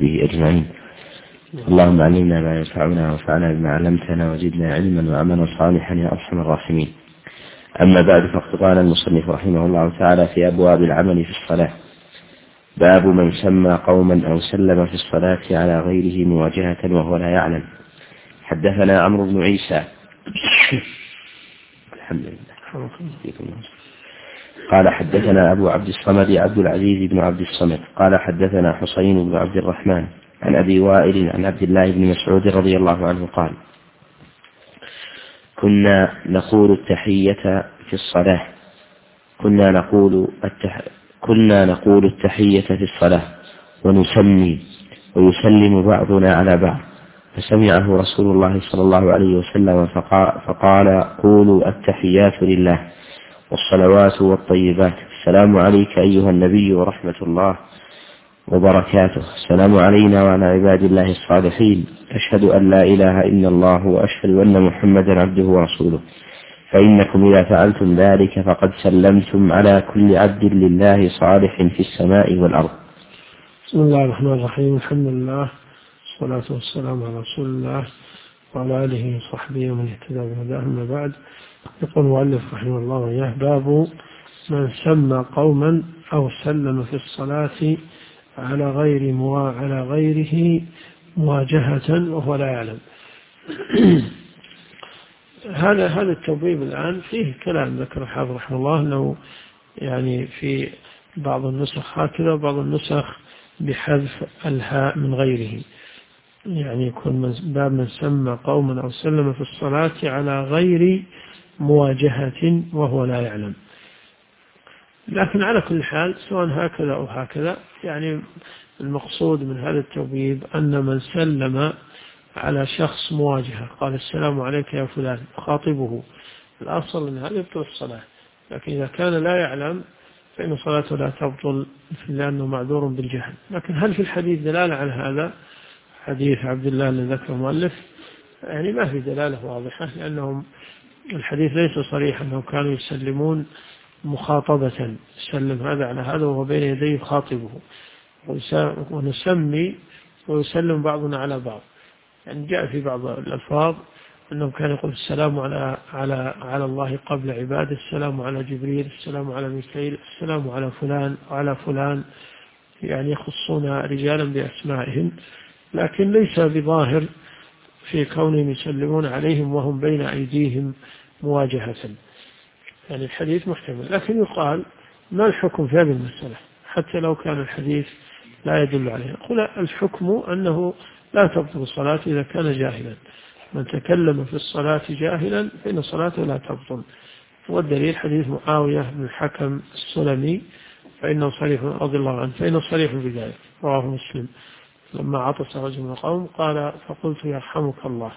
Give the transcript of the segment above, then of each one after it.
وصحبه أجمعين. اللهم علمنا ما ينفعنا وانفعنا بما علمتنا وزدنا علما وعملا صالحا يا أرحم الراحمين. أما بعد، فقد قال المصنف رحمه الله تعالى في أبواب العمل في الصلاة: باب من سمى قوما أو سلم في الصلاة على غيره مواجهة وهو لا يعلم. حدثنا عمرو بن عيسى الحمد لله قال حدثنا أبو عبد الصمد عبد العزيز بن عبد الصمد قال حدثنا حسين بن عبد الرحمن عن أبي وائل عن عبد الله بن مسعود رضي الله عنه قال: كنا نقول التحية في الصلاة كنا نقول التحية في الصلاة ونسمي ويسلم بعضنا على بعض، فسمعه رسول الله صلى الله عليه وسلم فقال: قولوا التحيات لله والصلوات والطيبات، السلام عليك أيها النبي ورحمة الله وبركاته، السلام علينا وعلى عباد الله الصالحين، أشهد أن لا إله إلا الله وأشهد أن محمدا عبده ورسوله، فإنكم إذا فعلتم ذلك فقد سلمتم على كل عبد لله صالح في السماء والأرض. بسم الله الرحمن الرحيم. الحمد لله والصلاة والسلام على رسول الله وعلى آله وصحبه ومن اهتدى بهداه. أما بعد، يقول المؤلف رحمه الله وإياه: باب من سمى قوما أو سلم في الصلاة على غيره مواجهة وهو لا يعلم. هذا التوبيب الآن فيه كلام ذكر الحافظ رحمه الله أنه يعني في بعض النسخ هكذا وبعض النسخ بحذف الهاء من غيره، يعني يكون باب من سمى قوما أو سلم في الصلاة على غير مواجهة وهو لا يعلم. لكن على كل حال سواء هكذا أو هكذا، يعني المقصود من هذا التوبيب أن من سلم على شخص مواجهة قال: السلام عليك يا فلان، خاطبه، الأصل أن هذا يبطل الصلاة. لكن إذا كان لا يعلم فإن صلاته لا تبطل لأنه معذور بالجهل. لكن هل في الحديث دلالة على هذا؟ حديث عبد الله الذي ذكر المؤلف يعني ما في دلالة واضحة، لأنهم الحديث ليس صريحا أنهم كانوا يسلمون مخاطبة، يسلم هذا على هذا وهو بين يديه خاطبه، ونسمي ويسلم بعضنا على بعض. يعني جاء في بعض الألفاظ أنهم كانوا يقول: السلام على الله قبل عباده، السلام على جبريل، السلام على ميكائيل، السلام على فلان وعلى فلان، يعني يخصون رجالا بأسمائهم، لكن ليس بظاهر في كونهم يسلمون عليهم وهم بين أيديهم مواجهة. يعني الحديث محتمل، لكن يقال: ما الحكم في هذه المسألة حتى لو كان الحديث لا يدل عليه؟ يقول: الحكم أنه لا تبطل الصلاة إذا كان جاهلا. من تكلم في الصلاة جاهلا فإن صلاته لا تبطل. والدليل حديث معاوية بن الحكم السلمي فإنه صريح رضي الله عنه، فإنه صريح بذلك، رواه مسلم. لما عطس رجل من القوم قال: فقلت: يرحمك الله.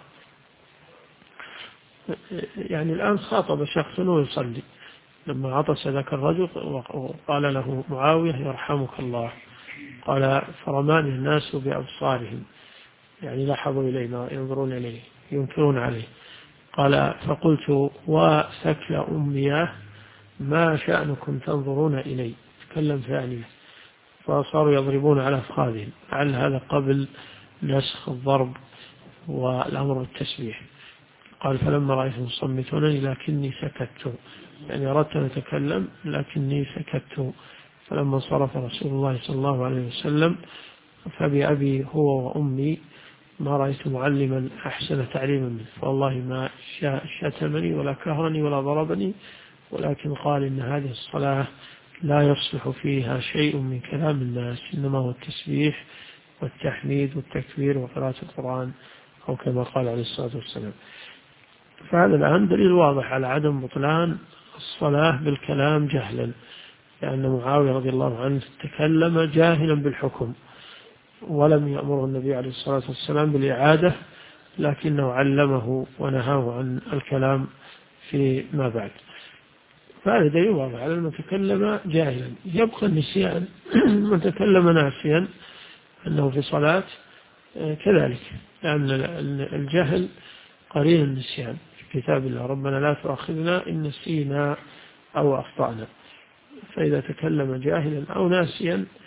يعني الآن خاطب شخص ويصلي، لما عطس ذاك الرجل وقال له معاوية: يرحمك الله، قال: فرماني الناس بأبصارهم، يعني لاحظوا إلينا، ينظرون إليه، ينكرون عليه. قال: فقلت: وثكل أمياه، ما شأنكم تنظرون إلي؟ تكلم ثانية، فصاروا يضربون على أفخاذهم. لعل هذا قبل نسخ الضرب والأمر بالتسبيح. قال: فلما رأيت مصمتونني لكني سكت، يعني أردت أن أتكلم لكني سكت. فلما انصرف رسول الله صلى الله عليه وسلم: فبأبي هو وأمي ما رأيت معلما أحسن تعليما منه، فوالله ما شتمني ولا كهرني ولا ضربني، ولكن قال: إن هذه الصلاة لا يصلح فيها شيء من كلام الناس، إنما هو التسبيح والتحميد والتكبير وقراءة القرآن، أو كما قال عليه الصلاة والسلام. فهذا الآن دليل واضح على عدم بطلان الصلاة بالكلام جهلا، لأن معاوية رضي الله عنه تكلم جاهلا بالحكم، ولم يأمره النبي عليه الصلاة والسلام بالإعادة، لكنه علمه ونهاه عن الكلام فيما بعد. فهذا دليل واضح على من تكلم جاهلا. يبقى النسيان من تكلم ناسيا أنه في صلاة كذلك، لأن الجهل قرين النسيان. في كتاب الله: ربنا لا تؤاخذنا إن نسينا أو أخطأنا. فإذا تكلم جاهلا أو ناسيا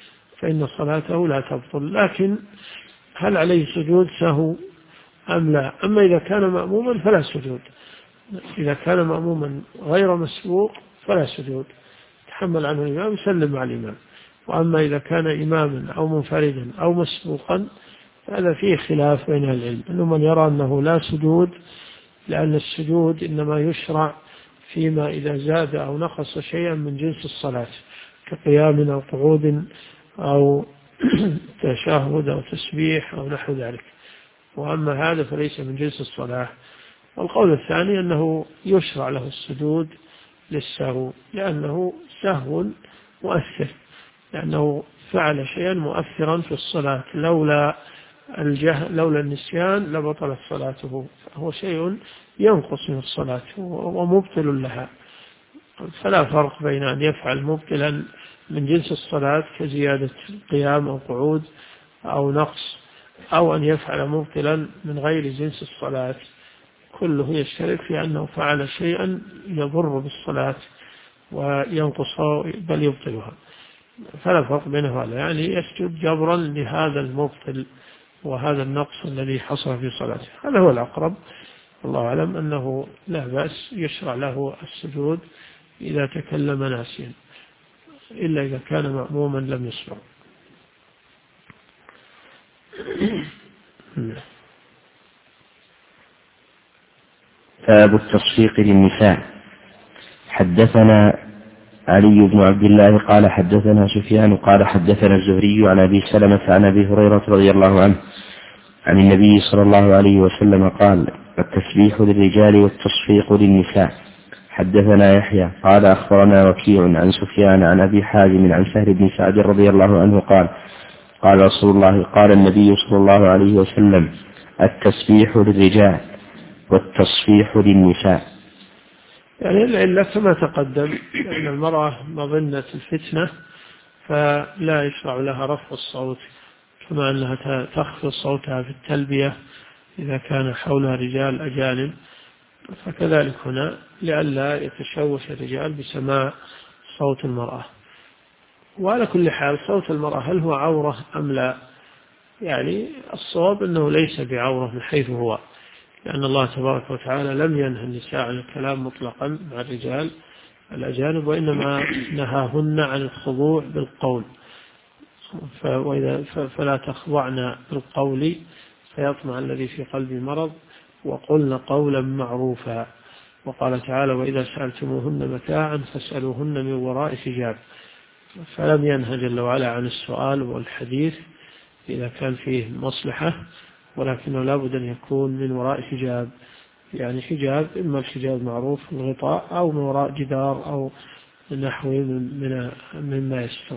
فإن صلاته لا تبطل. لكن هل عليه سجود سهو أم لا؟ أما إذا كان مأموما فلا سجود، إذا كان مأموما غير مسبوق فلا سجود، تحمل عنه الإمام يسلم مع الإمام. وأما إذا كان إماما أو منفردا أو مسبوقا فهذا فيه خلاف بين العلم، أنه من يرى أنه لا سجود، لأن السجود إنما يشرع فيما إذا زاد أو نقص شيئا من جنس الصلاة كقيام أو قعود أو تشهد أو تسبيح أو نحو ذلك، وأما هذا فليس من جنس الصلاة. والقول الثاني أنه يشرع له السجود للسهو، لأنه سهو مؤثر، لأنه فعل شيئا مؤثرا في الصلاة، لولا النسيان لبطلت صلاته، فهو شيء ينقص من الصلاة ومبطل لها. فلا فرق بين أن يفعل مبطلا من جنس الصلاة كزيادة قيام أو قعود أو نقص، أو أن يفعل مبطلا من غير جنس الصلاة، كله يشترك في أنه فعل شيئا يضر بالصلاة وينقص بل يبطلها، فلا فرق بين هذا، يعني يسجد جبرا لهذا المبطل وهذا النقص الذي حصل في صلاته. هذا هو الأقرب، الله أعلم، أنه لا بأس يشرع له السجود إذا تكلم ناسيا، إلا إذا كان مأموما لم يسمع. باب التصفيق للنساء. حدثنا علي بن عبد الله قال حدثنا سفيان قال حدثنا الزهري عن أبي سلمة عن أبي هريرة رضي الله عنه عن النبي صلى الله عليه وسلم قال: التسبيح للرجال والتصفيق للنساء. حدثنا يحيى قال أخبرنا وكيع عن سفيان عن أبي حازم عن سهل بن سعد رضي الله عنه قال: قال رسول الله قال النبي صلى الله عليه وسلم: التسبيح للرجال والتصفيح للنساء. يعني العلة كما تقدم، أن المرأة مظنة الفتنة فلا يشرع لها رفع الصوت، كما أنها تخفض صوتها في التلبية إذا كان حولها رجال أجانب، فكذلك هنا لئلا يتشوش الرجال بسماع صوت المرأة. وعلى كل حال صوت المرأة هل هو عورة أم لا؟ يعني الصواب أنه ليس بعورة من حيث هو، لأن الله تبارك وتعالى لم ينهى النساء عن الكلام مطلقا مع الرجال الأجانب، وإنما نهاهن عن الخضوع بالقول، فلا تخضعن بالقول فيطمع الذي في قلبه مرض وقلن قولا معروفا. وقال تعالى: وإذا سألتموهن متاعا فاسألوهن من وراء حجاب. فلم ينهى جل وعلا عن السؤال والحديث إذا كان فيه مصلحة، ولكنه لا بد أن يكون من وراء حجاب، يعني حجاب إما الحجاب معروف الغطاء أو من وراء جدار أو نحو مما يستر.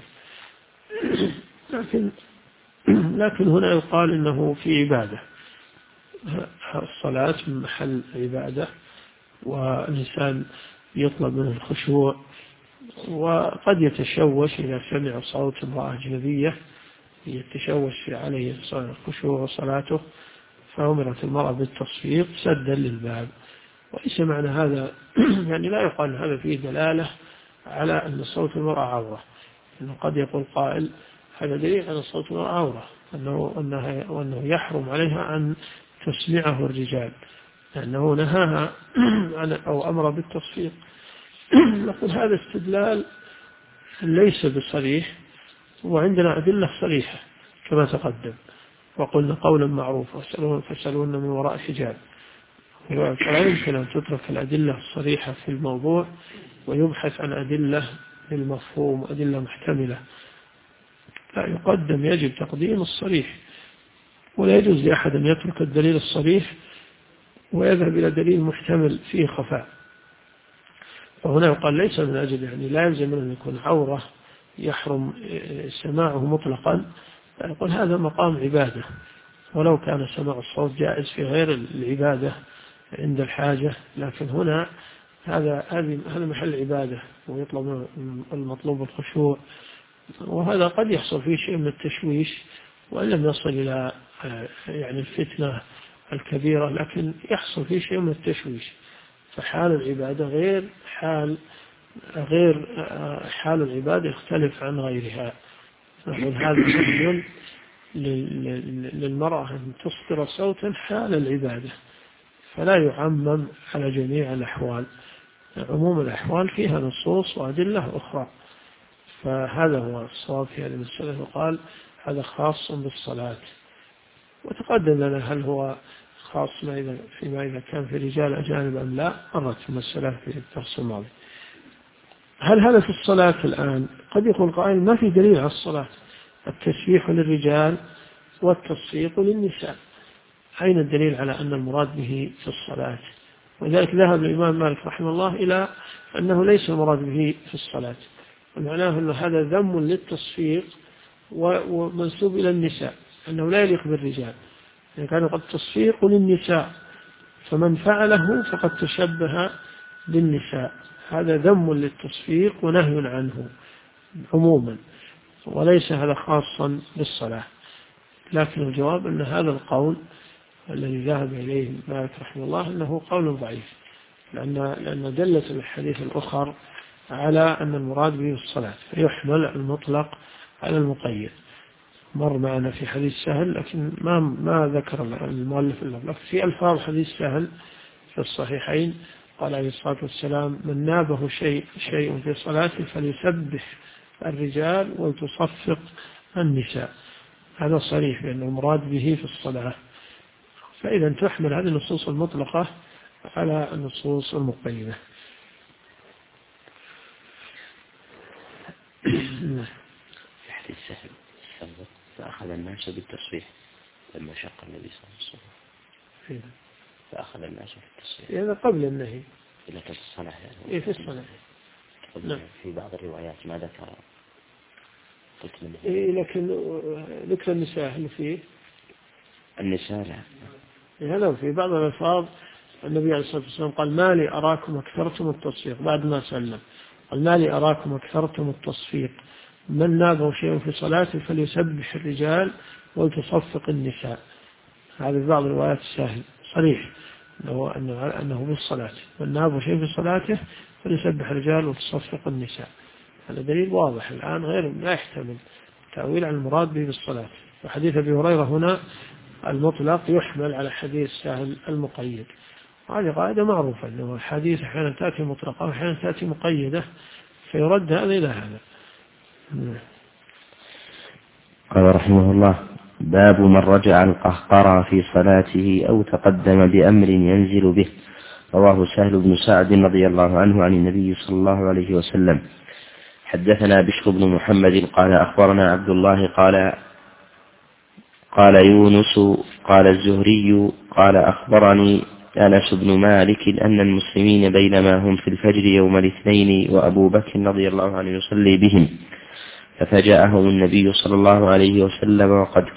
لكن هنا يقال إنه في عبادة، الصلاة من محل عبادة، والإنسان يطلب منه الخشوع، وقد يتشوش إذا سمع صوت امرأة أجنبية يتشوش عليه الخشوع وصلاته، فأمرت المرأة بالتصفيق سدا للباب. وليس معنى هذا يعني لا يقال هذا فيه دلالة على أن صوت المرأة عورة، إنه قد يقول قائل هذا دليل على صوت المرأة عورة، وأنه يحرم عليها أن تسمعه الرجال، لأنه نهاها أو أمر بالتصفيق. نقول هذا استدلال ليس بصريح، وعندنا أدلة صريحة كما تقدم، وقلنا قولا معروفا فاسألوهن من وراء حجاب. فلا يمكن أن تترك الأدلة الصريحة في الموضوع ويبحث عن أدلة للمفهوم وأدلة محتملة، لا، يجب تقديم الصريح، ولا يجوز لأحد أن يترك الدليل الصريح ويذهب إلى دليل محتمل فيه خفاء. فهنا يقال ليس من أجل، يعني لا يلزم أن يكون عورة يحرم سماعه مطلقا، يقول هذا مقام عبادة، ولو كان سماع الصوت جائز في غير العبادة عند الحاجة، لكن هنا هذا محل عبادة ويطلب المطلوب الخشوع، وهذا قد يحصل فيه شيء من التشويش وإن لم يصل إلى يعني الفتنة الكبيرة، لكن يحصل فيه شيء من التشويش. فحال العبادة غير حال العبادة، يختلف عن غيرها. نقول هذا نهي للمرأة أن تصدر صوتا حال العبادة، فلا يعمم على جميع الأحوال، عموم الأحوال فيها نصوص وأدلة أخرى، فهذا هو الصواب في هذه المسألة. وقال هذا خاص بالصلاة. وتقدم لنا هل هو خاص فيما إذا كان في رجال أجانب أم لا، مرت المسألة في الدرس الماضي. هل هذا في الصلاة الآن؟ قد يقول قائل ما في دليل على الصلاة، التسبيح للرجال والتصفيق للنساء، أين الدليل على أن المراد به في الصلاة؟ ولذلك ذهب الإمام مالك رحمه الله إلى أنه ليس المراد به في الصلاة، ومعناه أن هذا ذم للتصفيق ومنسوب إلى النساء، أنه لا يليق بالرجال، يعني كان قد تصفيق للنساء، فمن فعله فقد تشبه بالنساء، هذا ذم للتصفيق ونهي عنه عموما، وليس هذا خاصا بالصلاة. لكن الجواب أن هذا القول الذي ذهب إليه مالك رحمه الله أنه قول ضعيف، لأن دلت الحديث الأخر على أن المراد به الصلاة، فيحمل المطلق على المقيد. مر معنا في حديث سهل، لكن ما ذكر المؤلف اللفظ في ألفاظ حديث سهل في الصحيحين. قال عليه الصلاة والسلام من نابه شيء في صلاته فليسبح الرجال ولتصفق النساء، هذا صريح بأن المراد به في الصلاة. فإذا تحمل هذه النصوص المطلقة على النصوص المقيدة. في حديث سهل فأخذ الناس بالتصفيح لما شق النبي صلى الله عليه وسلم، فأخذ الناس بالتصفيح هذا قبل النهي إلى الصلاة يعني. في الصلاة. نعم. في بعض الروايات ما ذكر قلت منه. لكن ذكر النساء هل فيه؟ النساء لا. هذا في بعض الألفاظ النبي عليه الصلاة والسلام قال ما لي أراكم أكثرتم التصفيق، بعد ما سلم قال ما لي أراكم أكثرتم التصفيق، من نابه شيء في صلاته فليسبح الرجال ولتصفق النساء. هذا في بعض الروايات السهل صريح أنه بالصلاة، من نابه شيء في صلاته فليسبح الرجال وتصفق النساء. هذا دليل واضح الآن غير لا يحتمل تأويل عن المراد به بالصلاة. وحديث أبي هريرة هنا المطلق يحمل على حديث سهل المقيد، هذه قاعدة معروفة أنه الحديث أحيانا تأتي مطلقة وأحيانا تأتي مقيدة، فيرد هذا إلى هذا. قال رحمه الله باب من رجع القهقرى في صلاته أو تقدم بأمر ينزل به. رواه سهل بن سعد رضي الله عنه عن النبي صلى الله عليه وسلم. حدثنا بشر بن محمد قال أخبرنا عبد الله قال يونس قال الزهري قال أخبرني أنس بن مالك أن المسلمين بينما هم في الفجر يوم الاثنين وأبو بكر رضي الله عنه يصلي بهم ففجأهم النبي صلى الله عليه وسلم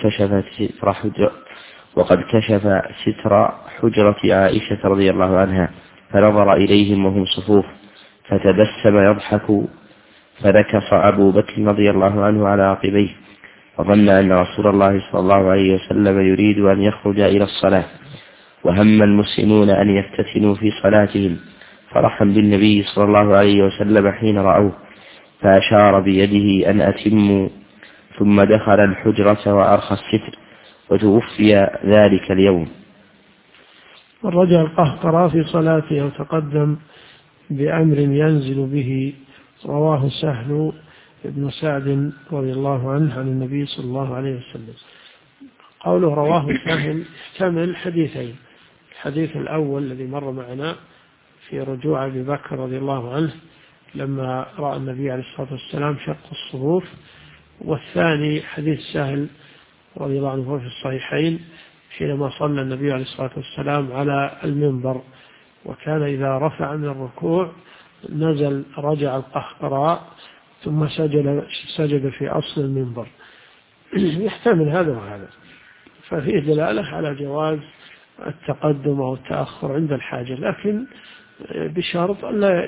وقد كشف ستر حجرة عائشة رضي الله عنها، فنظر إليهم وهم صفوف فتبسم يضحك، فنكص أبو بكر رضي الله عنه على عقبيه، فظن أن رسول الله صلى الله عليه وسلم يريد أن يخرج إلى الصلاة، وهم المسلمون أن يفتتنوا في صلاتهم، فرحم بالنبي صلى الله عليه وسلم حين رأوه، فأشار بيده أن أتموا، ثم دخل الحجرة وأرخى الستر، وتوفي ذلك اليوم. الرجع القهقرى في صلاته أو تقدم بأمر ينزل به. رواه سهل بن سعد رضي الله عنه عن النبي صلى الله عليه وسلم. قوله رواه سهل يحتمل حديثين، الحديث الأول الذي مر معنا في رجوع أبي بكر رضي الله عنه لما رأى النبي عليه الصلاة والسلام شق الصفوف، والثاني حديث سهل رضي الله عنه في الصحيحين حينما صلى النبي عليه الصلاة والسلام على المنبر، وكان إذا رفع من الركوع نزل رجع القهقراء ثم سجد في أصل المنبر. يحتمل هذا وهذا، ففيه دلالة على جواز التقدم أو التأخر عند الحاجة، لكن بشرط لا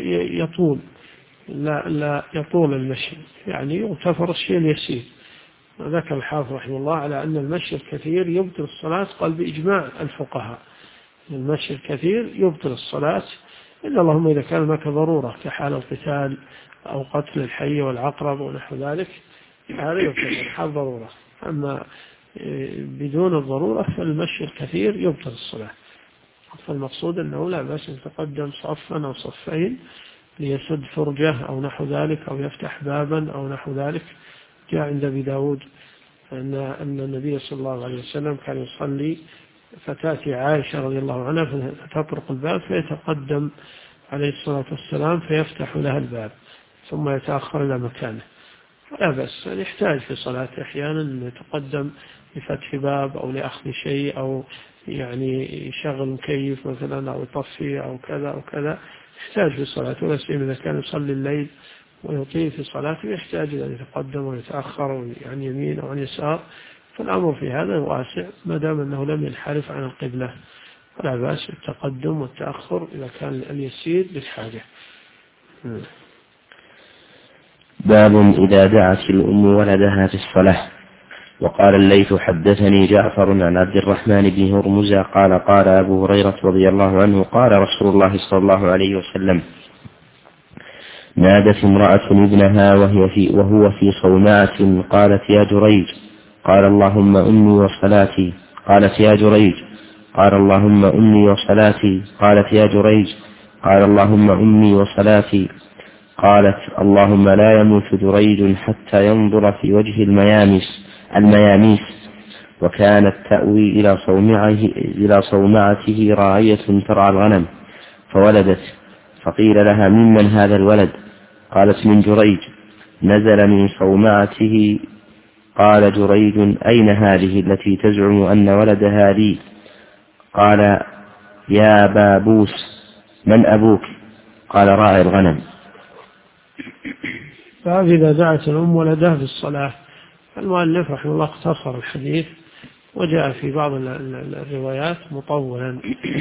يطول المشي، يعني يغتفر الشيء اليسير. وذكر الحافظ رحمه الله على أن المشي الكثير يبطل الصلاة، قال بإجماع الفقهاء المشي الكثير يبطل الصلاة، إلا اللهم إذا كان هناك ضرورة كحال القتال أو قتل الحي والعقرب ونحو ذلك هذا يبطل حال ضرورة. أما بدون الضرورة فالمشي الكثير يبطل الصلاة. فالمقصود أنه لا بأس أن يتقدم صفا أو صفين ليسد فرجة أو نحو ذلك، أو يفتح بابا أو نحو ذلك. جاء عند أبي داود أن النبي صلى الله عليه وسلم كان يصلي فتأتي عائشة رضي الله عنها فتطرق الباب فيتقدم عليه الصلاة والسلام فيفتح لها الباب ثم يتأخر إلى مكانه. لا بأس، يحتاج في صلاة أحيانا أن يتقدم لفتح باب أو لأخذ شيء، أو يعني يشغل مكيف مثلا أو يطفي أو كذا أو كذا، يحتاج في الصلاة. ولا سيما إذا كان يصلي الليل ويطيل في صلاته يحتاج أن يتقدم ويتأخر عن يمين أو عن يسار. فالأمر في هذا واسع ما دام أنه لم ينحرف عن القبلة، فلا بأس التقدم والتأخر إذا كان اليسير للحاجة. باب إذا دعت الأم ولدها في الصلاة. وقال الليث حدثني جعفر عن عبد الرحمن بن هرمز قال قال أبو هريرة رضي الله عنه قال رسول الله صلى الله عليه وسلم: نادت امرأة ابنها وهو في صومعة قالت: يا جريج. قال: اللهم أمي وصلاتي. قالت: يا جريج. قال: اللهم أمي وصلاتي. قالت: يا جريج. قال: اللهم أمي وصلاتي. قالت: اللهم لا يموت جريج حتى ينظر في وجه المياميس. وكانت تأوي إلى صومعته راعية ترعى الغنم، فولدت، فقيل لها: ممن هذا الولد؟ قالت: من جريج، نزل من صومعته. قال جريج: أين هذه التي تزعم أن ولدها لي؟ قال: يا بابوس، من أبوك؟ قال: راعي الغنم. فإذا دعت الأم ولدها في الصلاة، المؤلف رحمه الله اختصر الحديث وجاء في بعض الروايات مطولا.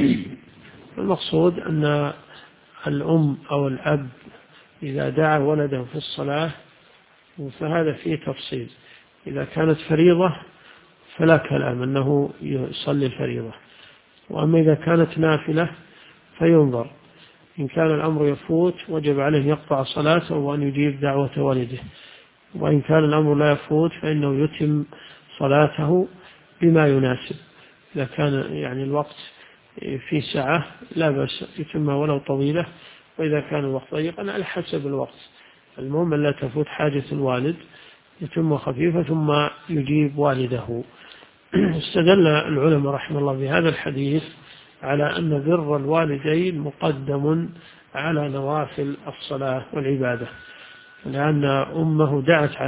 المقصود أن الأم أو الأب إذا دعا ولده في الصلاة فهذا فيه تفصيل. إذا كانت فريضة فلا كلام أنه يصلي الفريضة، وأما إذا كانت نافلة فينظر. إن كان الأمر يفوت وجب عليه يقطع صلاته وأن يجيب دعوة والده، وإن كان الأمر لا يفوت فإنه يتم صلاته بما يناسب. إذا كان يعني الوقت في ساعة لا بأس يتمها ولو طويلة، وإذا كان الوقت ضيقا على حسب الوقت. المهم لا تفوت حاجة الوالد، يتم خفيفة ثم يجيب والده. استدل العلماء رحمه الله بهذا الحديث على أن بر الوالدين مقدم على نوافل الصلاة والعبادة، لأن أمه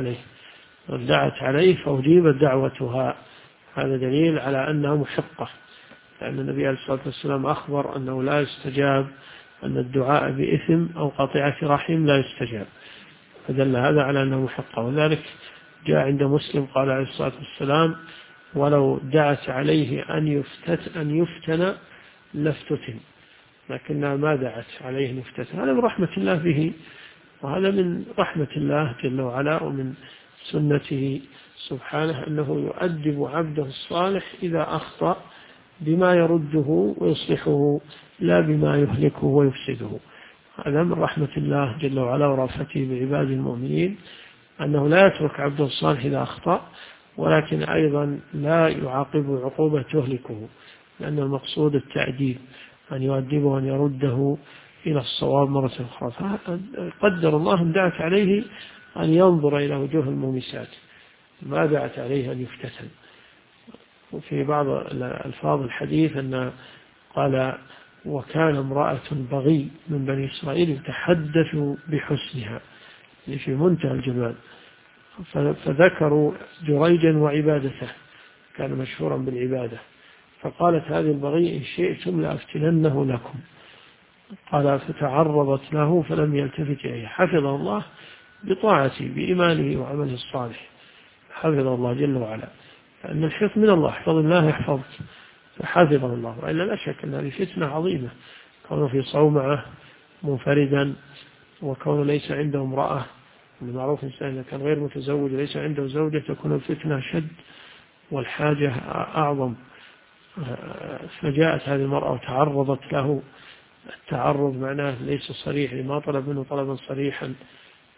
دعت عليه فأجيبت دعوتها. هذا دليل على أنها محقة، لأن النبي عليه الصلاة والسلام أخبر أنه لا يستجاب، أن الدعاء بإثم أو قطيعة رحم لا يستجاب، فدل هذا على أنه محقة. وذلك جاء عند مسلم قال عليه الصلاة والسلام: ولو دعت عليه أن يفتن لافتتن، لكنها ما دعت عليه أن يفتتن. هذا من رحمة الله به، وهذا من رحمة الله جل وعلا ومن سنته سبحانه أنه يؤدب عبده الصالح إذا أخطأ بما يرده ويصلحه لا بما يهلكه ويفسده. هذا من رحمة الله جل وعلا ورافته بعباد المؤمنين، أنه لا يترك عبده الصالح إذا أخطأ، ولكن أيضا لا يعاقبه عقوبة تهلكه، لأن المقصود التأديب، أن يؤدبه وأن يرده إلى الصواب مرة أخرى. قدر الله أن دعت عليه أن ينظر إلى وجوه المومسات، ما دعت عليه أن يفتتن. وفي بعض الفاظ الحديث أن قال: وكان امرأة بغي من بني إسرائيل يتحدث بحسنها، في منتهى الجمال. فذكروا جريجا وعبادته، كان مشهورا بالعبادة، فقالت هذه البغي: إن شئتم لأفتننه لكم. قال: فتعرضت له فلم يلتفت إليه، حفظه الله بطاعته بإيمانه وعمله الصالح، حفظه الله جل وعلا، لأن الحفظ من الله، احفظ الله يحفظك، فحفظه الله. وإلا لا شك أن هذه فتنة عظيمة، كونه في صومعة منفردا، وكونه ليس عنده امرأة. المعروف إنسان إذا كان غير متزوج وليس عنده زوجة تكون الفتنة شد والحاجة أعظم. فجاءت هذه المرأة وتعرضت له. التعرض معناه ليس صريح، لما طلب منه طلبا صريحا،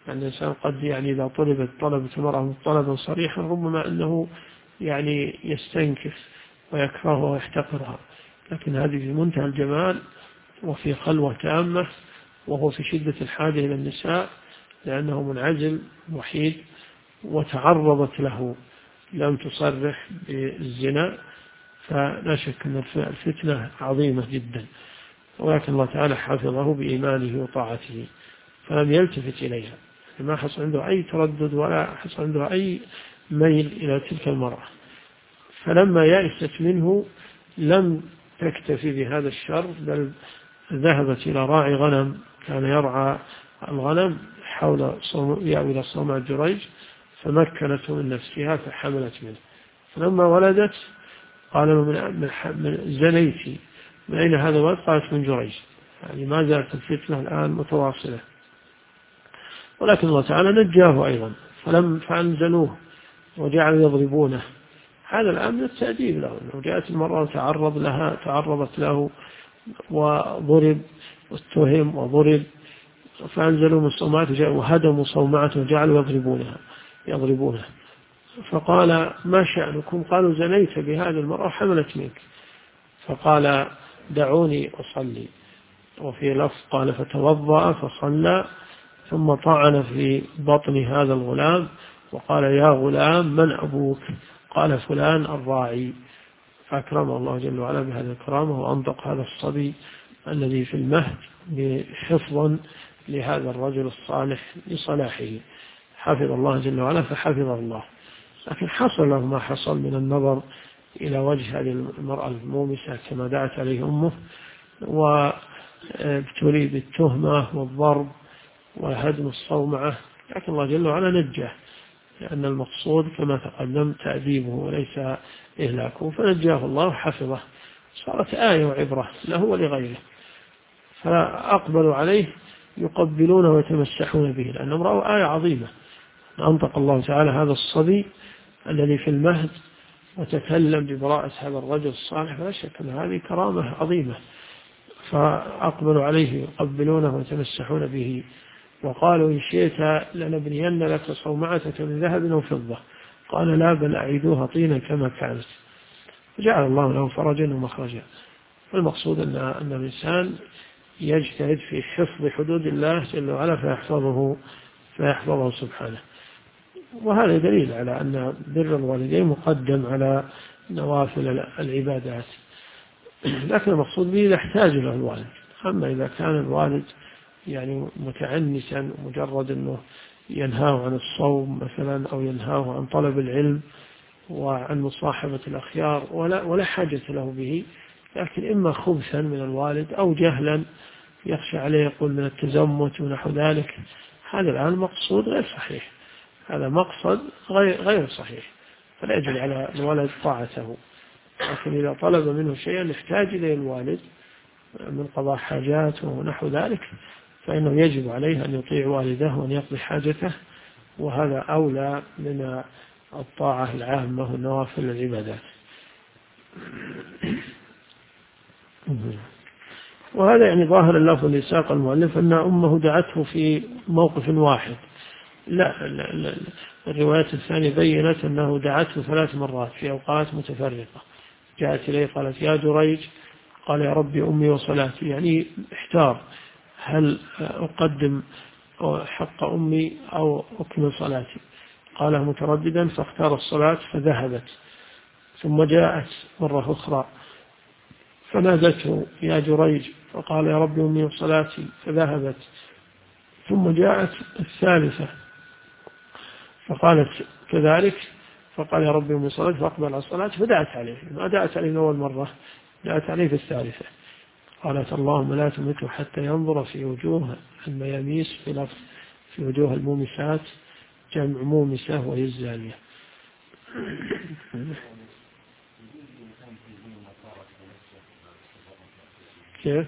يعني الإنسان قد يعني إذا طلبت المرأة طلبا صريحا ربما أنه يعني يستنكف ويكرهها ويحتقرها، لكن هذه في منتهى الجمال وفي خلوة تامة، وهو في شدة الحاجة إلى النساء لأنه منعزل وحيد، وتعرضت له لم تصرح بالزنا، فلا شك أن الفتنة عظيمة جدا، ولكن الله تعالى حفظه بإيمانه وطاعته فلم يلتفت إليها، ما حصل عنده أي تردد ولا حصل عنده أي ميل إلى تلك المرأة. فلما يأست منه لم تكتفي بهذا الشر، بل ذهبت إلى راعي غنم كان يرعى الغنم حول إلى صومعة جريج، فمكنته من نفسها فحملت منه. فلما ولدت قال له من زنيتي، من أين هذا الولد؟ قالت من جريج. يعني ما زالت الفتنة الآن متواصلة، ولكن الله تعالى نجاه أيضا فأنزلوه وجعلوا يضربونه. هذا الآن من التأديب له، أنه جاءت المرأة تعرضت له وضرب واتهم وضرب، فأنزلوا من الصومعة وهدموا صومعته وجعلوا يضربونه. فقال ما شأنكم؟ قالوا زنيت بهذه المرأة حملت منك. فقال دعوني أصلي، وفي لفظ قال فتوضأ فصلى، ثم طعن في بطن هذا الغلام وقال يا غلام من أبوك؟ قال فلان الراعي. فأكرم الله جل وعلا بهذه الكرامة وأنطق هذا الصبي الذي في المهد بحفظا لهذا الرجل الصالح لصلاحه، حفظ الله جل وعلا فحفظه الله. لكن حصل له ما حصل من النظر إلى وجه هذه المرأة المومسة كما دعت عليه أمه، وابتلي بالتهمة والضرب وهدم الصومعة، لكن الله جل وعلا نجاه، لأن المقصود كما تقدم تأديبه وليس إهلاكه، فنجاه الله وحفظه، صارت آية وعبرة له ولغيره. فأقبلوا عليه يقبلونه ويتمسحون به، لأنهم رأوا آية عظيمة. أنطق الله تعالى هذا الصبي الذي في المهد وتكلم ببراءة هذا الرجل الصالح، فلا شك أن هذه كرامة عظيمة. فأقبلوا عليه يقبلونه ويتمسحون به، وقالوا إن شئت لنبنين لك صومعتك من ذهب أو فضة. قال لا، بل أعيدوها طينا كما كانت. فجعل الله له فرجا ومخرجا. المقصود أن الإنسان يجتهد في حفظ حدود الله جل وعلا فيحفظه سبحانه. وهذا دليل على أن بر الوالدين مقدم على نوافل العبادات، لكن المقصود به إذا احتاج له الوالد. أما إذا كان الوالد يعني متعنسا مجرد أنه ينهاه عن الصوم مثلا أو ينهاه عن طلب العلم وعن مصاحبة الأخيار ولا حاجة له به، لكن إما خبثا من الوالد أو جهلا يخشى عليه يقول من التزمت ونحو ذلك، هذا الآن مقصود غير صحيح، هذا مقصد غير صحيح، فلا يجب على الولد طاعته. لكن إذا طلب منه شيئا يحتاج إليه الوالد من قضاء حاجاته ونحو ذلك، فإنه يجب عليه أن يطيع والده وأن يقضي حاجته، وهذا أولى من الطاعة العامة والنوافل العبادات. وهذا يعني ظاهر اللفظ اللي ساق المؤلف أن أمه دعته في موقف واحد. لا الرواية الثانية بيّنت أنه دعته 3 مرات في أوقات متفرقة. جاءت إليه قالت يا جريج، قال يا ربي أمي وصلاتي، يعني احتار هل أقدم حق أمي أو أكمل صلاتي؟ قال مترددا فاختار الصلاة فذهبت، ثم جاءت مرة أخرى فنادته يا جريج فقال يا ربي أمي وصلاتي فذهبت، ثم جاءت الثالثة فقالت كذلك فقال يا ربي أمي وصلاتي فأقبل على الصلاة، فدعت عليه، ما دعت عليه من أول مرة، دعت عليه في الثالثة. قالت اللهم لا تمته حتى ينظر في وجوه المياميس، في وجوه المومسات، جمع مومسة وهي الزانية. كيف؟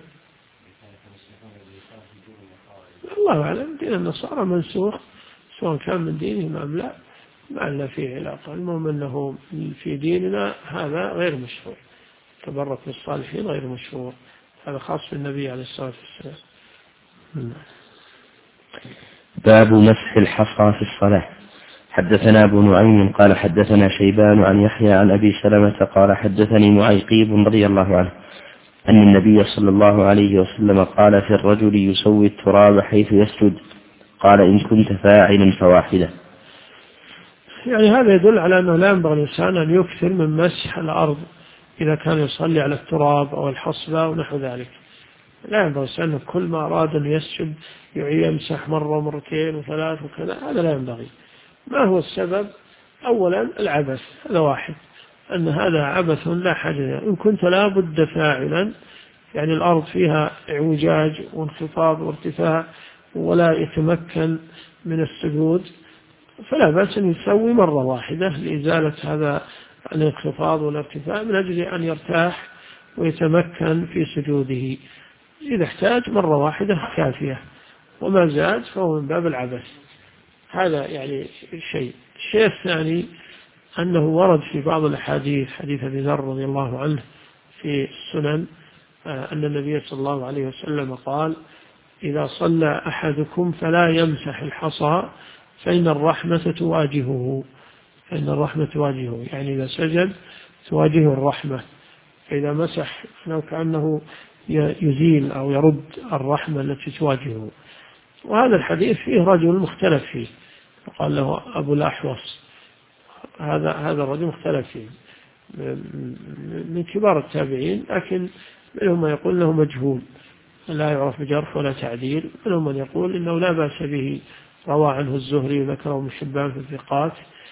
الله أعلم، دين النصارى منسوخ سواء كان من دينهم أم لا، ما لنا فيه علاقة. المهم أنه في ديننا هذا غير مشروع، تبرك بالصالحين غير مشروع، هذا خاص بالنبي عليه الصلاة والسلام. باب مسح الحصى في الصلاة. حدثنا أبو نعيم قال حدثنا شيبان عن يحيى عن أبي سلمة قال حدثني معيقيب رضي الله عنه أن النبي صلى الله عليه وسلم قال في الرجل يسوي التراب حيث يسجد قال إن كنت فاعلا فواحدة. يعني هذا يدل على أنه لا ينبغي الإنسان أن يكثر من مسح الأرض إذا كان يصلي على التراب أو الحصبة ونحو ذلك. لا ينبغي الإنسان كل ما أراد أن يسجد يمسح مرة ومرتين وثلاث وكذا، هذا لا ينبغي. ما هو السبب؟ أولا العبث، هذا واحد، أن هذا عبث لا حاجة. إن كنت لا بد فاعلا، يعني الأرض فيها اعوجاج وانخفاض وارتفاع ولا يتمكن من السجود، فلا بأس أن يسوي مرة واحدة لإزالة هذا الانخفاض والارتفاع من أجل أن يرتاح ويتمكن في سجوده. إذا احتاج مرة واحدة كافية، وما زاد فهو من باب العبث. هذا يعني الشيء الثاني أنه ورد في بعض الأحاديث، حديث أبي ذر رضي الله عنه في السنن، أن النبي صلى الله عليه وسلم قال إذا صلى أحدكم فلا يمسح الحصى فإن الرحمة تواجهه. يعني إذا سجد تواجهه الرحمة، فإذا مسح لو كأنه يزيل أو يرد الرحمة التي تواجهه. وهذا الحديث فيه رجل مختلف فيه، وقال له أبو الأحوص، هذا الرجل مختلف فيه من كبار التابعين، لكن منهم من يقول له مجهول لا يعرف بجرح ولا تعديل، منهم من يقول إنه لا بأس به، روى عنه الزهري وذكره ابن حبان في الثقات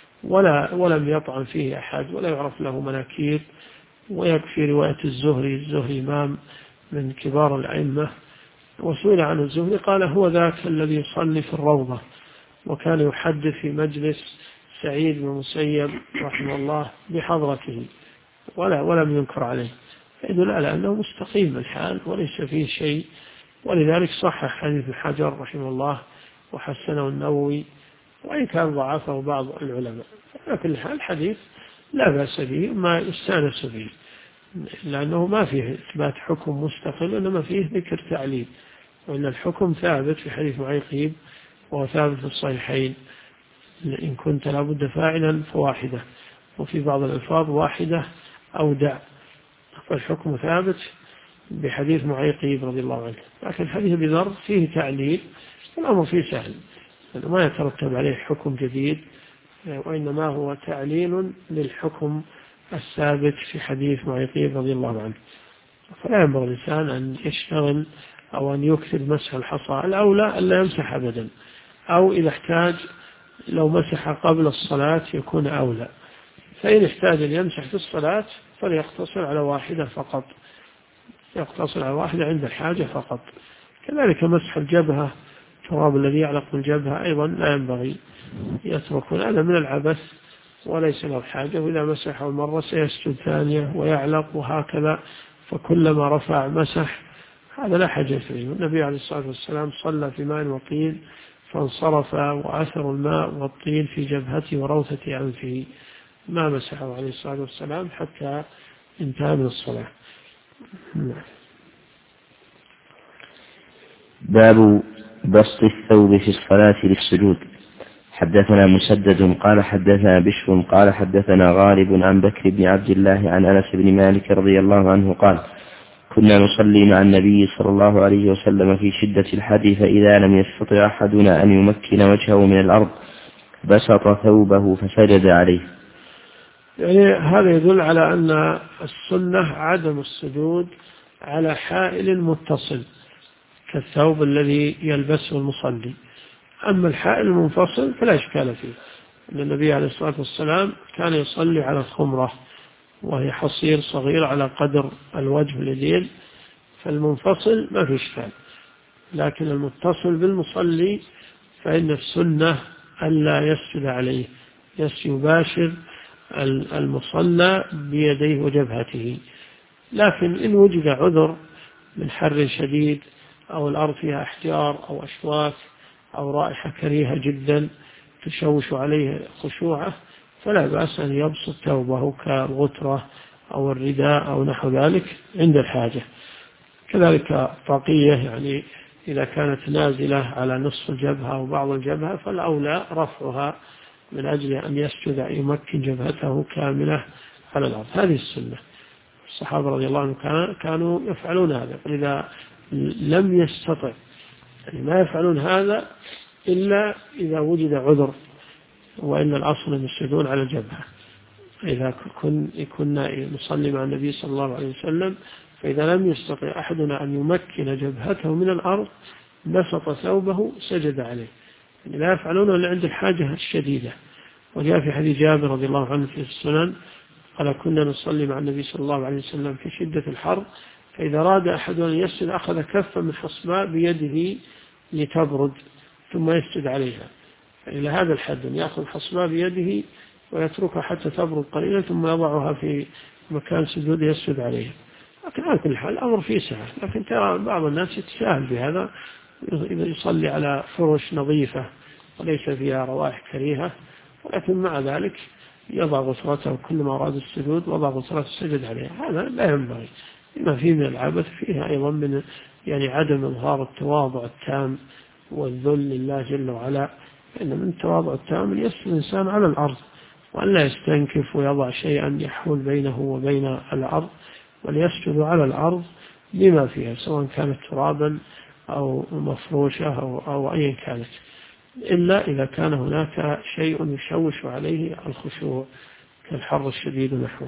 ولم يطعن فيه أحد ولا يعرف له مناكير، ويكفي رواية الزهري إمام من كبار الأئمة. وسئل عن الزهري قال هو ذاك الذي يصلي في الروضة وكان يحدث في مجلس سعيد بن المسيب رحمه الله بحضرته ولم ينكر عليه، يدل على أنه مستقيم الحال وليس فيه شيء. ولذلك صحح حديث الحجر رحمه الله وحسنه النووي، وإن كان ضعفه بعض العلماء، لكن الحديث لا بأس به ما يستانس به، لأنه ما فيه إثبات حكم مستقل، إنما فيه ذكر تعليل، وإن الحكم ثابت في حديث معيقيب وهو ثابت في الصحيحين، إن كنت لابد فاعلا فواحدة، وفي بعض الألفاظ واحدة أو دع، فالحكم ثابت بحديث معيقيب رضي الله عنه. لكن حديث أبي ذر فيه تعليل، والأمر فيه سهل، ما يترتب عليه حكم جديد، وإنما هو تعليل للحكم الثابت في حديث معيقيب رضي الله عنه. فلا ينبغي الإنسان أن يشتغل أو أن يكثر مسح الحصى، الأولى ألا يمسح أبدا، أو إذا احتاج لو مسح قبل الصلاة يكون أولى، فإن احتاج أن يمسح في الصلاة فليقتصر على واحدة فقط، يقتصر على واحدة عند الحاجة فقط. كذلك مسح الجبهة، التراب الذي يعلق بالجبهة أيضا لا ينبغي يتركون، هذا من العبث وليس له حاجة، وإذا مسحه مرة سيسجد ثانية ويعلق وهكذا، فكلما رفع مسح، هذا لا حاجة فيه. النبي عليه الصلاة والسلام صلى في ماء وطين فانصرف وأثر الماء والطين في جبهته وروثة أنفه، ما مسحه عليه الصلاة والسلام حتى انتهى من الصلاة. باب بسط الثوب في الصلاة للسجود. حدثنا مسدد قال حدثنا بشر قال حدثنا غالب عن بكر بن عبد الله عن أنس بن مالك رضي الله عنه قال كنا نصلي مع النبي صلى الله عليه وسلم في شدة الحر، فإذا لم يستطع أحدنا أن يمكن وجهه من الأرض بسط ثوبه فسجد عليه. يعني هذا يدل على أن السنة عدم السجود على حائل متصل كالثوب الذي يلبسه المصلي. أما الحائل المنفصل فلا إشكال فيه، أن النبي عليه الصلاة والسلام كان يصلي على الخمرة وهي حصير صغير على قدر الوجه واليدين، فالمنفصل ما في إشكال. لكن المتصل بالمصلي فإن السنة ألا يسجد عليه، يباشر المصلى بيديه وجبهته. لكن إن وجد عذر من حر شديد أو الأرض فيها أحجار أو أشواك أو رائحة كريهة جدا تشوش عليه خشوعه، فلا بأس أن يبسط ثوبه كالغترة أو الرداء أو نحو ذلك عند الحاجة. كذلك طاقية يعني إذا كانت نازلة على نصف الجبهة أو بعض الجبهة فالأولى رفعها من أجل أن يسجد يمكن جبهته كاملة على الأرض. هذه السنة. الصحابة رضي الله عنهم كانوا يفعلون هذا. فإذا لم يستطع يعني ما يفعلون هذا إلا إذا وجد عذر، وإن الأصل أن يسجدون على الجبهة. إذا كنا نصلي مع النبي صلى الله عليه وسلم فإذا لم يستطع أحدنا أن يمكن جبهته من الأرض بسط ثوبه سجد عليه. يعني لا يفعلونه إلا عند الحاجة الشديدة. وجاء في حديث جابر رضي الله عنه في السنن قال كنا نصلي مع النبي صلى الله عليه وسلم في شدة الحر، فإذا أراد أحد أن يسجد أخذ كفا من حصباء بيده لتبرد ثم يسجد عليها. إلى هذا الحد يأخذ حصباء بيده ويتركها حتى تبرد قليلا ثم يضعها في مكان سجود يسجد عليها. لكن على كل حال الأمر فيه سهل، لكن ترى بعض الناس يتساهل بهذا، إذا يصلي على فرش نظيفة وليس فيها روائح كريهة، ولكن مع ذلك يضع غترته كلما أراد السجود وضع غترته السجد عليها. هذا لا ينبغي. لما فيه من العبث فيها أيضا من يعني عدم إظهار التواضع التام والذل لله جل وعلا. إن من التواضع التام أن يسجد الإنسان على الأرض وأن لا يستنكف ويضع شيئا يحول بينه وبين الأرض، وليسجد على الأرض بما فيها سواء كانت ترابا أو مفروشة أو أي كانت، إلا إذا كان هناك شيء يشوش عليه الخشوع كالحر الشديد نحوه.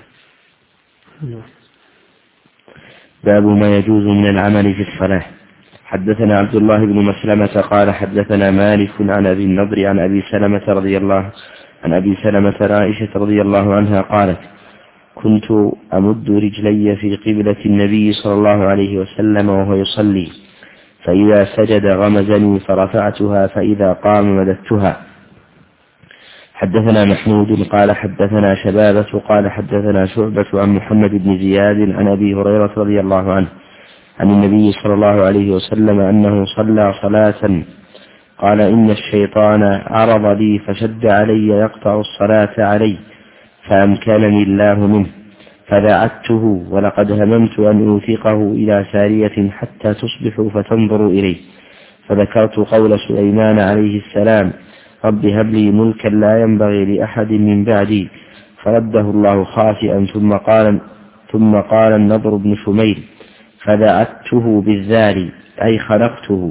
باب ما يجوز من العمل في الصلاة. حدثنا عبد الله بن مسلمة قال حدثنا مالك عن أبي النضر عن أبي سلمة عائشة رضي الله عنها قالت كنت أمد رجلي في قبلة النبي صلى الله عليه وسلم وهو يصلي، فإذا سجد غمزني فرفعتها، فإذا قام مددتها. حدثنا محمود قال حدثنا شبابة قال حدثنا شعبة عن محمد بن زياد عن أبي هريرة رضي الله عنه عن النبي صلى الله عليه وسلم أنه صلى صلاة قال إن الشيطان عرض لي فشد علي يقطع الصلاة علي، فأمكنني الله منه فدعته، ولقد هممت أن أوثقه إلى سارية حتى تصبحوا فتنظروا إليه، فذكرت قول سليمان عليه السلام رب هب لي ملكا لا ينبغي لأحد من بعدي، فرده الله خاسئا. ثم قال النضر بن شميل فدعته بالذال أي خلقته،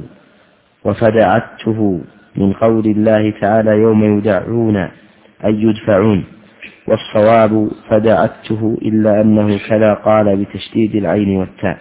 وفدعته من قول الله تعالى يوم يدعون أي يدفعون، والصواب فدعته إلا أنه كلا قال بتشديد العين والتاء.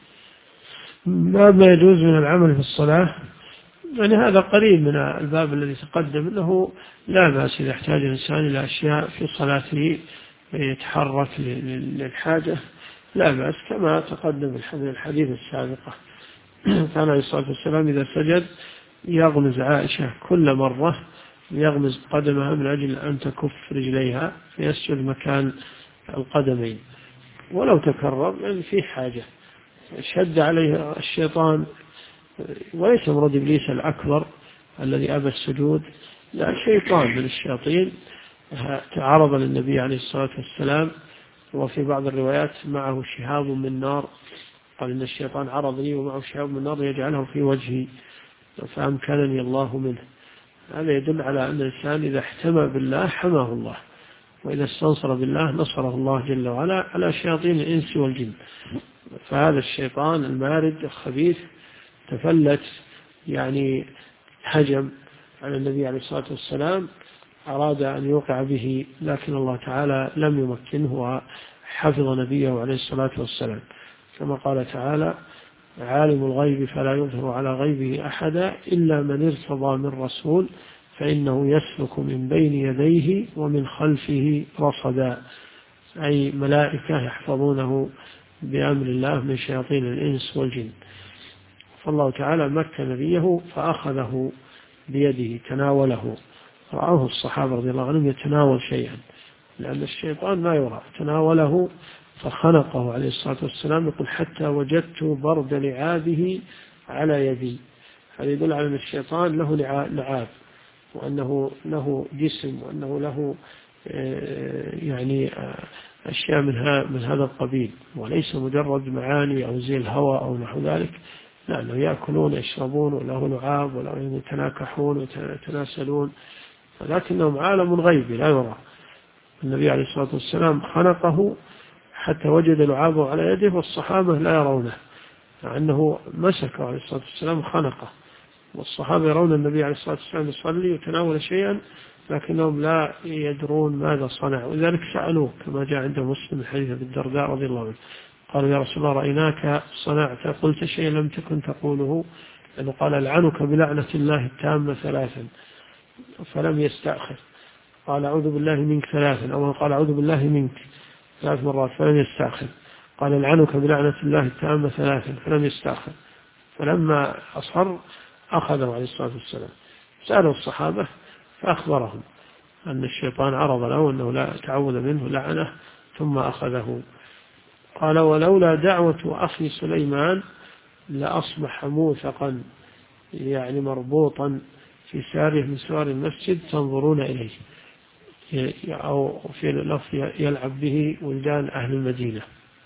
باب ما يجوز من العمل في الصلاة، يعني هذا قريب من الباب الذي تقدم، أنه لا بأس إذا احتاج الإنسان إلى أشياء في صلاته يتحرك للحاجة لا بأس، كما تقدم في الحديث السابقة. كان عليه الصلاة والسلام إذا سجد يغمز عائشة كل مرة، يغمز قدمها من أجل أن تكف رجليها فيسجد مكان القدمين، ولو تكرر يعني في حاجة. شد عليه الشيطان، وليس مراد إبليس الأكبر الذي أبى السجود، لا، شيطان من الشياطين تعرض للنبي عليه الصلاة والسلام، وفي بعض الروايات معه شهاب من نار، قال إن الشيطان عرض لي ومعه شهاب من نار يجعله في وجهي فأمكنني الله منه. هذا يدل على أن الإنسان إذا احتمى بالله حماه الله، وإذا استنصر بالله نصره الله جل وعلا على شياطين الإنس والجن. فهذا الشيطان المارد الخبيث تفلت، يعني هجم على النبي عليه الصلاة والسلام، أراد أن يوقع به، لكن الله تعالى لم يمكنه وحفظ نبيه عليه الصلاة والسلام، كما قال تعالى عالم الغيب فلا يظهر على غيبه أحدا إلا من ارتضى من رسول فإنه يسلك من بين يديه ومن خلفه رصدا، أي ملائكة يحفظونه بأمر الله من شياطين الإنس والجن. فالله تعالى مكن نبيه فأخذه بيده تناوله، رآه الصحابة رضي الله عنهم يتناول شيئا، لأن الشيطان ما يرى، تناوله فخنقه عليه الصلاة والسلام، يقول حتى وجدت برد لعابه على يدي. هذا يدل على أن الشيطان له لعاب، وأنه له جسم، وأنه له يعني أشياء من هذا القبيل، وليس مجرد معاني أو زي الهوى أو نحو ذلك، لأنه يأكلون يشربون وله لعاب ولا يتناكحون ويتناسلون، ولكنهم عالم غيبي لا يرى. النبي عليه الصلاة والسلام خنقه حتى وجد لعابه على يده والصحابة لا يرونه، مع أنه مسكه عليه الصلاة والسلام خنقه، والصحابة يرون النبي عليه الصلاة والسلام يصلي وتناول شيئا لكنهم لا يدرون ماذا صنع، وذلك سألوه كما جاء عند مسلم حديث أبي الدرداء رضي الله عنه، قالوا يا رسول الله رأيناك صنعت قلت شيئا لم تكن تقوله، لأنه قال ألعنك بلعنة الله التامة 3 فلم يستأخر، قال أعوذ بالله منك 3 أو قال أعوذ بالله منك 3 مرات فلم يستأخر، قال ألعنك بلعنة الله التامة 3 فلم يستأخر، فلما أصر أخذه عليه الصلاة والسلام، سألوا الصحابة فأخبرهم أن الشيطان عرض له أنه لا تعوذ منه لعنه ثم أخذه. قال ولولا دعوة أخي سليمان لأصبح موثقا، يعني مربوطا في ساره من سوار المسجد تنظرون إليه، أو في لفظ يلعب به ولدان أهل المدينة.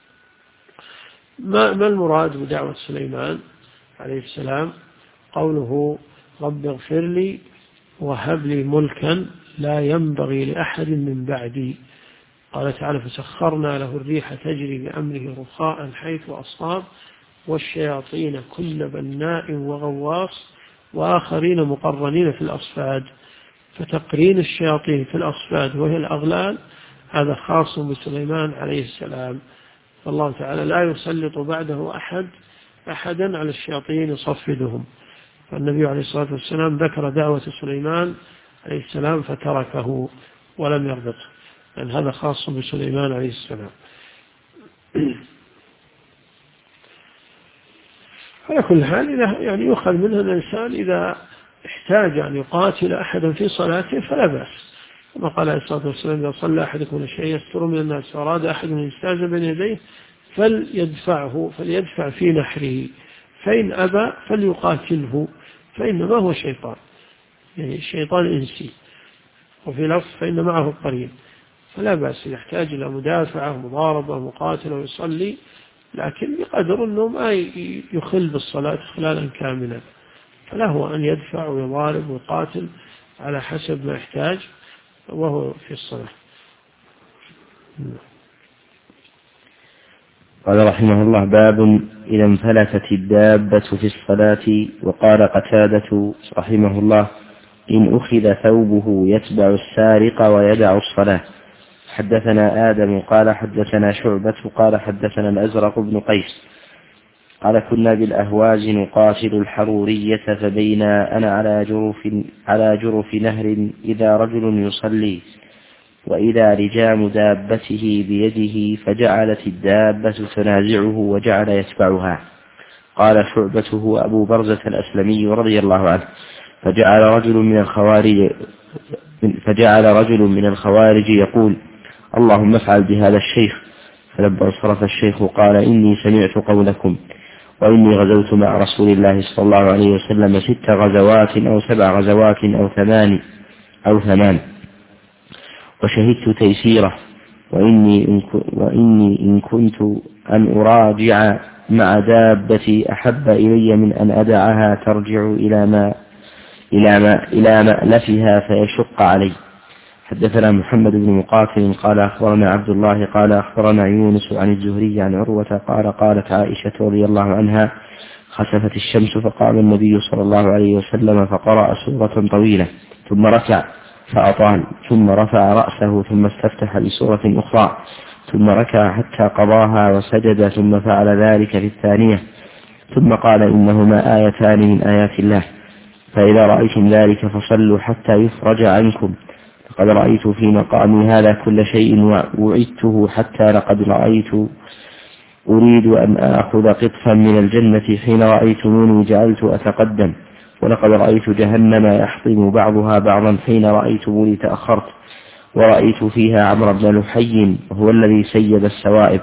ما المراد بدعوة سليمان عليه السلام؟ قوله رب اغفر لي وهب لي ملكا لا ينبغي لأحد من بعدي. قال تعالى فسخرنا له الريح تجري بأمره رخاء حيث أصاب والشياطين كل بناء وغواص وآخرين مقرنين في الأصفاد. فتقرين الشياطين في الأصفاد وهي الأغلال هذا خاص بسليمان عليه السلام، فالله تعالى لا يسلط بعده أحدا على الشياطين يصفدهم. فالنبي عليه الصلاة والسلام ذكر دعوة سليمان عليه السلام فتركه ولم يربطه، لأن هذا خاص بسليمان عليه السلام. على كل حال يعني يؤخذ منها الإنسان إذا احتاج أن يقاتل أحدا في صلاته فلا بأس، كما قال عليه الصلاة والسلام إذا صلى أحدكم الشيء يستر من الناس وأراد أحد أن يستاذ بين يديه فليدفع في نحره، فإن أبى فليقاتله فإنما هو شيطان، يعني شيطان إنسي، وفي لفظ فإن معه قرين، فلا بأس يحتاج إلى مدافعة مضاربة مقاتلة ويصلي، لكن بقدر أنه ما يخل بالصلاة خلالا كاملا، فله أن يدفع ويضارب ويقاتل على حسب ما يحتاج وهو في الصلاة. قال رحمه الله باب إذا انفلتت الدابة في الصلاة. وقال قتادة رحمه الله إن أخذ ثوبه يتبع السارق ويدع الصلاة. حدثنا آدم قال حدثنا شعبة قال حدثنا الأزرق بن قيس قال كنا بالأهواز نقاتل الحرورية فبينا أنا على جرف نهر إذا رجل يصلي وإذا رجام دابته بيده فجعلت الدابة تنازعه وجعل يتبعها. قال شعبة هو أبو برزة الأسلمي رضي الله عنه فجعل رجل من الخوارج يقول اللهم افعل بهذا الشيخ. فلما انصرف الشيخ قال إني سمعت قولكم وإني غزوت مع رسول الله صلى الله عليه وسلم 6 غزوات أو 7 غزوات أو 8 وشهدت تيسيره وإني إن كنت أن أراجع مع دابتي أحب إلي من أن أدعها ترجع إلى مألفها فيشق علي. حدثنا محمد بن مقاتل قال أخبرنا عبد الله قال أخبرنا يونس عن الزهري عن عروة قال قالت عائشة رضي الله عنها خسفت الشمس فقام النبي صلى الله عليه وسلم فقرأ سورة طويلة ثم ركع فأطال ثم رفع رأسه ثم استفتح بسورة أخرى ثم ركع حتى قضاها وسجد ثم فعل ذلك في الثانية ثم قال إنهما آيتان من آيات الله فإذا رأيتم ذلك فصلوا حتى يفرج عنكم لقد رأيت في مقامي هذا كل شيء وعدته حتى لقد أريد أن أخذ قطفا من الجنة حين رأيتموني جعلت أتقدم ولقد رأيت جهنم يحطم بعضها بعضا حين رأيتموني تأخرت ورأيت فيها عمرو بن لحي وهو الذي سيد السوائب.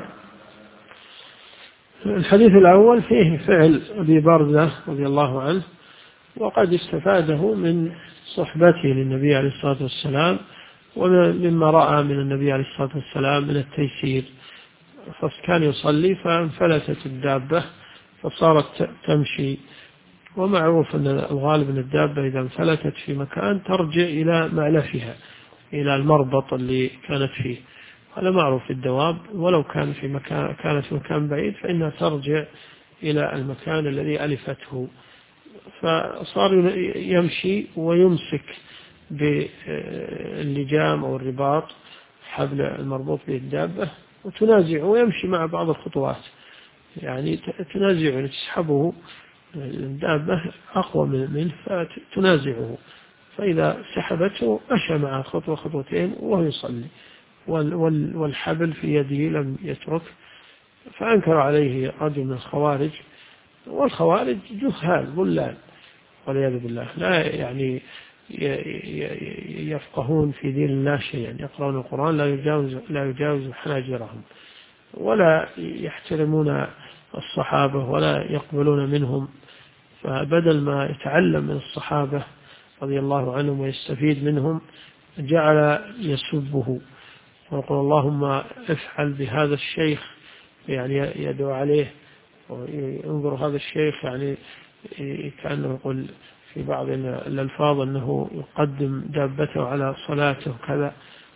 الحديث الأول فيه فعل أبي برزة رضي الله عنه وقد استفاده من صحبته للنبي عليه الصلاة والسلام ومما رأى من النبي عليه الصلاة والسلام من التيسير، فكان يصلي فانفلتت الدابة فصارت تمشي. ومعروف أن الغالب أن الدابة إذا انفلتت في مكان ترجع إلى مألفها، إلى المربط اللي كانت فيه. هذا معروف في الدواب، ولو كانت في مكان بعيد فإنها ترجع إلى المكان الذي ألفته. فصار يمشي ويمسك باللجام أو الرباط، حبل المربوط به الدابة، وتنازعه ويمشي مع بعض الخطوات، يعني تنازعه، تسحبه الدابة أقوى منه فتنازعه، فإذا سحبته مشى مع خطوة خطوتين وهو يصلي، والحبل في يده لم يترك. فأنكر عليه رجل من الخوارج، والخوارج جهال ضلال والعياذ بالله، لا يعني يفقهون في دين الله شيئا، يقرؤون القرآن لا يجاوز حناجرهم، ولا يحترمون الصحابة ولا يقبلون منهم. فبدل ما يتعلم من الصحابة رضي الله عنهم ويستفيد منهم، جعل يسبه ويقول اللهم افعل بهذا الشيخ، يعني يدعو عليه وينظر هذا الشيخ، يعني كأنه يقول في بعض الألفاظ أنه يقدم دابته على صلاته وكذا.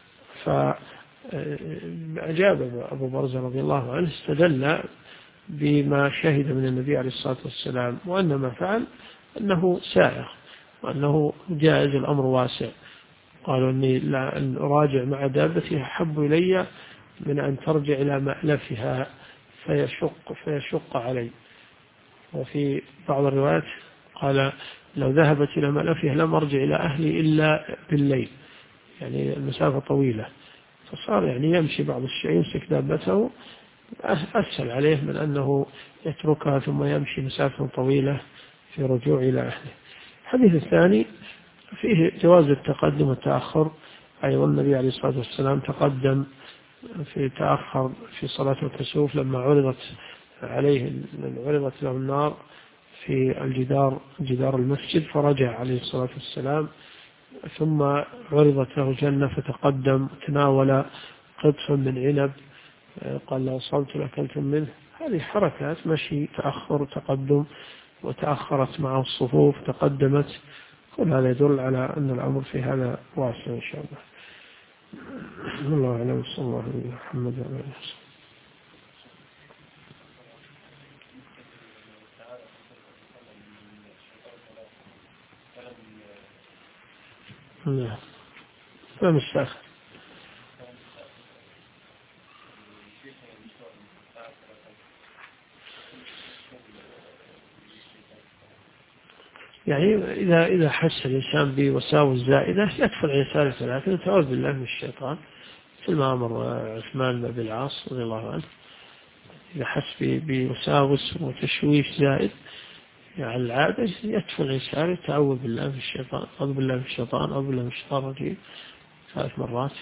فأجاب أبو برزة رضي الله عنه، استدل بما شهد من النبي عليه الصلاة والسلام، وأن ما فعل أنه سائغ وأنه جائز، الأمر واسع. قالوا أني أن أراجع مع دابتي أحب إلي من أن ترجع إلى مألفها فيشق علي. وفي بعض الروايات قال لو ذهبت إلى مألفها لم أرجع إلى أهلي إلا بالليل، يعني المسافة طويلة. فصار يعني يمشي بعض الشيء، يمسك دابته أسهل عليه من أنه يتركها ثم يمشي مسافة طويلة في رجوع إلى أهله. الحديث الثاني فيه جواز التقدم والتأخر، أيضا النبي عليه الصلاة والسلام تقدم في تأخر في صلاة الكسوف لما عرضت له النار في جدار المسجد، فرجع عليه الصلاة والسلام. ثم عرضت له الجنة فتقدم وتناول قطفا من عنب، قال لو صلت لأكلتم منه. هذه حركات مشي، تأخر وتقدم، وتأخرت معه الصفوف تقدمت. كل هذا يدل على أن الأمر في هذا واسع إن شاء الله. الله أعلم، صلى الله عليه محمد وعلى آله وسلم. لا مستأخر. يعني إذا حس الإنسان بوساوس زائدة يدفع الإنسان ثلاثة ويتعوذ بالله من الشيطان، مثل ما أمر عثمان بن العاص رضي الله عنه. إذا حس بوساوس وتشويش زائد على العادة يدفع الإنسان، يتعوذ بالله من الشيطان، أعوذ بالله من الشيطان، أعوذ بالله من الشيطان الرجيم 3 مرات.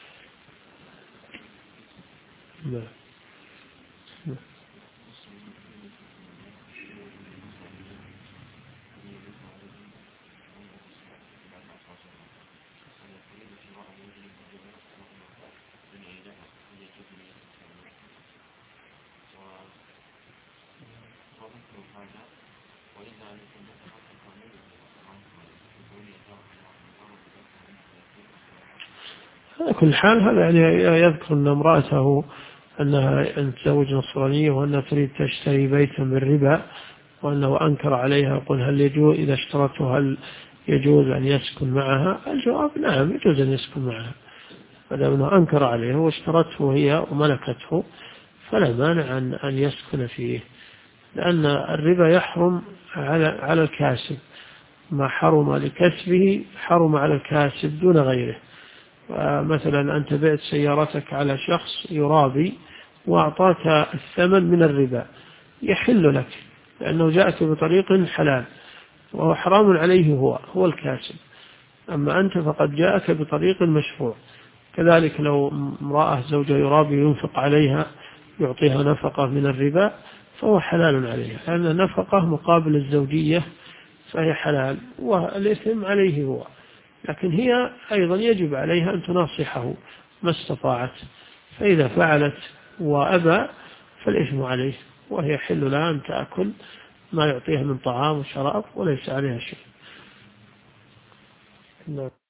على كل حال هذا يعني يذكر أن امرأته أن تزوج نصرانية وأنها تريد تشتري بيتا بالربا، وأنه أنكر عليها. يقول هل يجوز إذا اشترته هل يجوز أن يسكن معها؟ الجواب نعم، يجوز أن يسكن معها ما دام أنه أنكر عليه واشترته هي وملكته، فلا مانع أن يسكن فيه، لأن الربا يحرم على الكاسب، ما حرم لكسبه حرم على الكاسب دون غيره. مثلا أنت بعت سيارتك على شخص يرابي وأعطاك الثمن من الربا، يحل لك لأنه جاءك بطريق حلال، وهو حرام عليه هو الكاسب. أما أنت فقد جاءك بطريق مشروع. كذلك لو امرأة زوجة يرابي ينفق عليها يعطيها نفقة من الربا فهو حلال عليها، لأن النفقة مقابل الزوجية فهي حلال، والإثم عليه هو. لكن هي أيضا يجب عليها أن تناصحه ما استطاعت، فإذا فعلت وأبى فالإثم عليه. وهي حل لها أن تأكل ما يعطيها من طعام وشراب وليس عليها شيء.